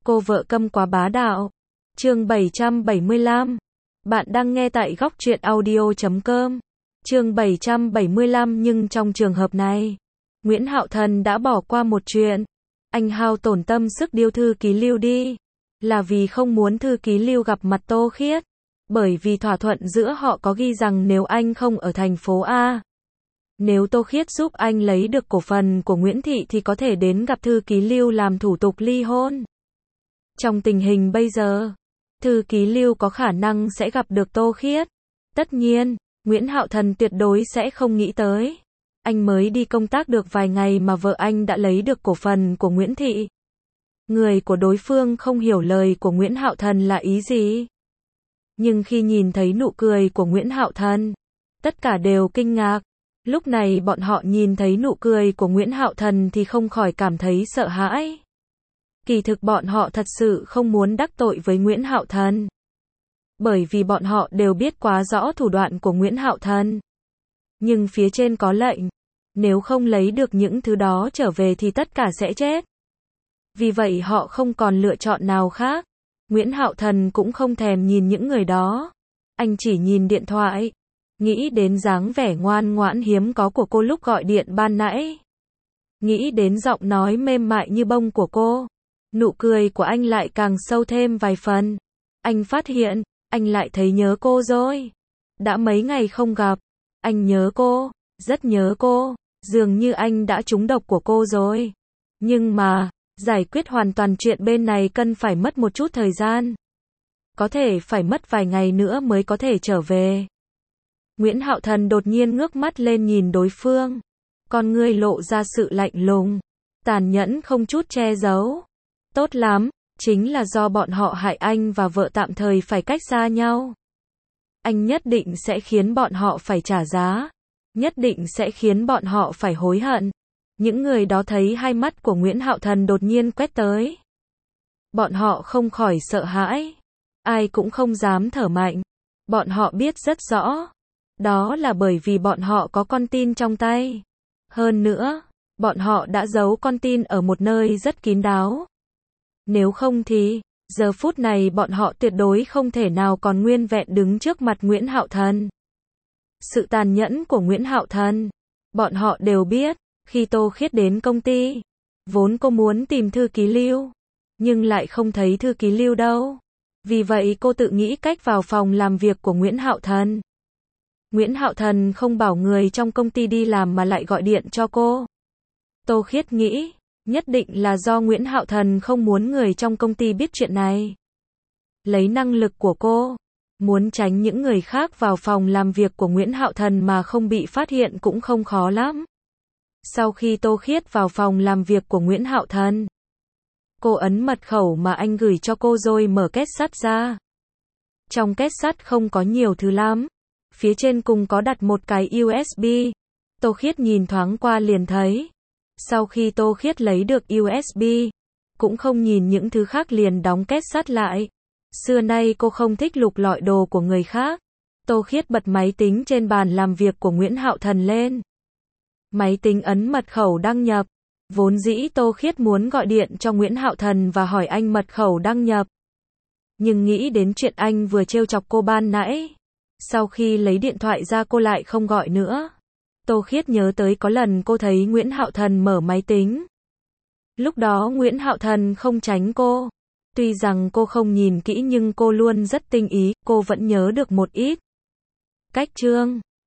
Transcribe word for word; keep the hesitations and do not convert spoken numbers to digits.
Cô vợ câm quá bá đạo. Chương bảy trăm bảy mươi lăm. Bạn đang nghe tại góc truyện audio chấm com. Chương bảy trăm bảy mươi lăm. Nhưng trong trường hợp này, Nguyễn Hạo Thần đã bỏ qua một chuyện. Anh hao tổn tâm sức điêu thư ký Lưu đi, là vì không muốn thư ký Lưu gặp mặt Tô Khiết. Bởi vì thỏa thuận giữa họ có ghi rằng nếu anh không ở thành phố A, nếu Tô Khiết giúp anh lấy được cổ phần của Nguyễn Thị thì có thể đến gặp thư ký Lưu làm thủ tục ly hôn. Trong tình hình bây giờ, thư ký Lưu có khả năng sẽ gặp được Tô Khiết. Tất nhiên, Nguyễn Hạo Thần tuyệt đối sẽ không nghĩ tới. Anh mới đi công tác được vài ngày mà vợ anh đã lấy được cổ phần của Nguyễn Thị. Người của đối phương không hiểu lời của Nguyễn Hạo Thần là ý gì. Nhưng khi nhìn thấy nụ cười của Nguyễn Hạo Thần, tất cả đều kinh ngạc. Lúc này bọn họ nhìn thấy nụ cười của Nguyễn Hạo Thần thì không khỏi cảm thấy sợ hãi. Kỳ thực bọn họ thật sự không muốn đắc tội với Nguyễn Hạo Thần. Bởi vì bọn họ đều biết quá rõ thủ đoạn của Nguyễn Hạo Thần. Nhưng phía trên có lệnh, nếu không lấy được những thứ đó trở về thì tất cả sẽ chết. Vì vậy họ không còn lựa chọn nào khác. Nguyễn Hạo Thần cũng không thèm nhìn những người đó. Anh chỉ nhìn điện thoại, nghĩ đến dáng vẻ ngoan ngoãn hiếm có của cô lúc gọi điện ban nãy. Nghĩ đến giọng nói mềm mại như bông của cô. Nụ cười của anh lại càng sâu thêm vài phần. Anh phát hiện, anh lại thấy nhớ cô rồi. Đã mấy ngày không gặp, anh nhớ cô, rất nhớ cô. Dường như anh đã trúng độc của cô rồi. Nhưng mà, giải quyết hoàn toàn chuyện bên này cần phải mất một chút thời gian. Có thể phải mất vài ngày nữa mới có thể trở về. Nguyễn Hạo Thần đột nhiên ngước mắt lên nhìn đối phương. Con ngươi lộ ra sự lạnh lùng, tàn nhẫn không chút che giấu. Tốt lắm, chính là do bọn họ hại anh và vợ tạm thời phải cách xa nhau. Anh nhất định sẽ khiến bọn họ phải trả giá. Nhất định sẽ khiến bọn họ phải hối hận. Những người đó thấy hai mắt của Nguyễn Hạo Thần đột nhiên quét tới. Bọn họ không khỏi sợ hãi. Ai cũng không dám thở mạnh. Bọn họ biết rất rõ. Đó là bởi vì bọn họ có con tin trong tay. Hơn nữa, bọn họ đã giấu con tin ở một nơi rất kín đáo. Nếu không thì, giờ phút này bọn họ tuyệt đối không thể nào còn nguyên vẹn đứng trước mặt Nguyễn Hạo Thần. Sự tàn nhẫn của Nguyễn Hạo Thần, bọn họ đều biết. Khi Tô Khiết đến công ty, vốn cô muốn tìm thư ký Lưu, nhưng lại không thấy thư ký Lưu đâu. Vì vậy cô tự nghĩ cách vào phòng làm việc của Nguyễn Hạo Thần. Nguyễn Hạo Thần không bảo người trong công ty đi làm mà lại gọi điện cho cô. Tô Khiết nghĩ, nhất định là do Nguyễn Hạo Thần không muốn người trong công ty biết chuyện này. Lấy năng lực của cô, muốn tránh những người khác vào phòng làm việc của Nguyễn Hạo Thần mà không bị phát hiện cũng không khó lắm. Sau khi Tô Khiết vào phòng làm việc của Nguyễn Hạo Thần, cô ấn mật khẩu mà anh gửi cho cô rồi mở két sắt ra. Trong két sắt không có nhiều thứ lắm. Phía trên cùng có đặt một cái u ét bê. Tô Khiết nhìn thoáng qua liền thấy. Sau khi Tô Khiết lấy được u ét bê, cũng không nhìn những thứ khác liền đóng két sắt lại. Xưa nay cô không thích lục lọi đồ của người khác. Tô Khiết bật máy tính trên bàn làm việc của Nguyễn Hạo Thần lên. Máy tính ấn mật khẩu đăng nhập. Vốn dĩ Tô Khiết muốn gọi điện cho Nguyễn Hạo Thần và hỏi anh mật khẩu đăng nhập. Nhưng nghĩ đến chuyện anh vừa trêu chọc cô ban nãy. Sau khi lấy điện thoại ra cô lại không gọi nữa. Tô Khiết nhớ tới có lần cô thấy Nguyễn Hạo Thần mở máy tính. Lúc đó Nguyễn Hạo Thần không tránh cô. Tuy rằng cô không nhìn kỹ nhưng cô luôn rất tinh ý, cô vẫn nhớ được một ít. Cách chương